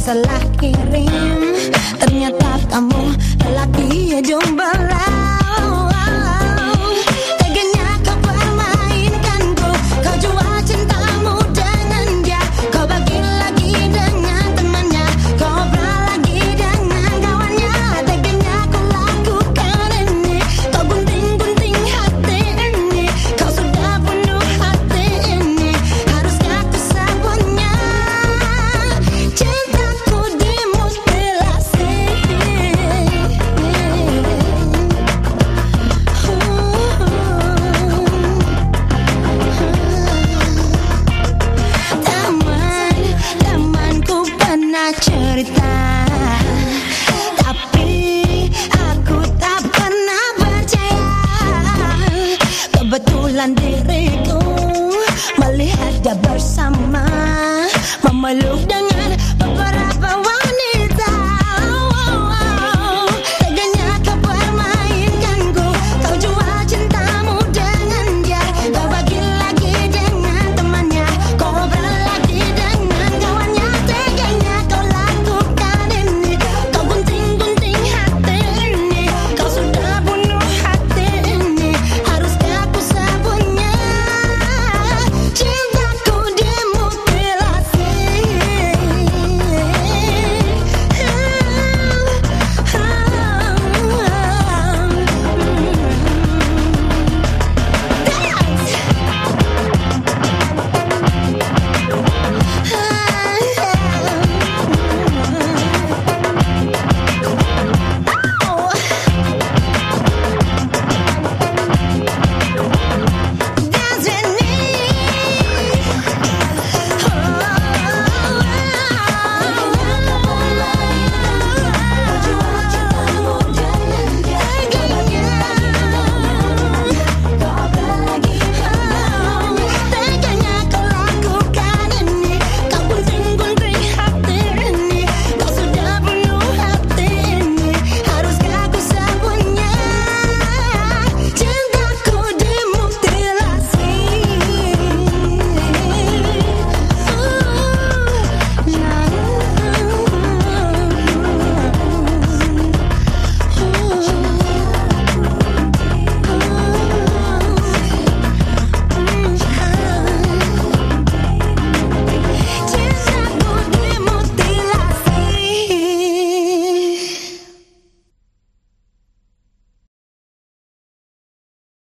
salah kirim. Ternyata kamu lelaki jomblo. Teganya kau permainkanku, kau jual cintamu dengan dia. Kau bagi lagi dengan temannya, kau obrol lagi dengan kawannya. Teganya kau lakukan ini, kau gunting-gunting hati ini. Kau sudah bunuh hati ini, haruskah ku sabunnya? Cintaku dimutilasi. Temanku pernah cerita, tapi aku tak pernah percaya. Kebetulan diriku melihat dia bersama, memeluk dengan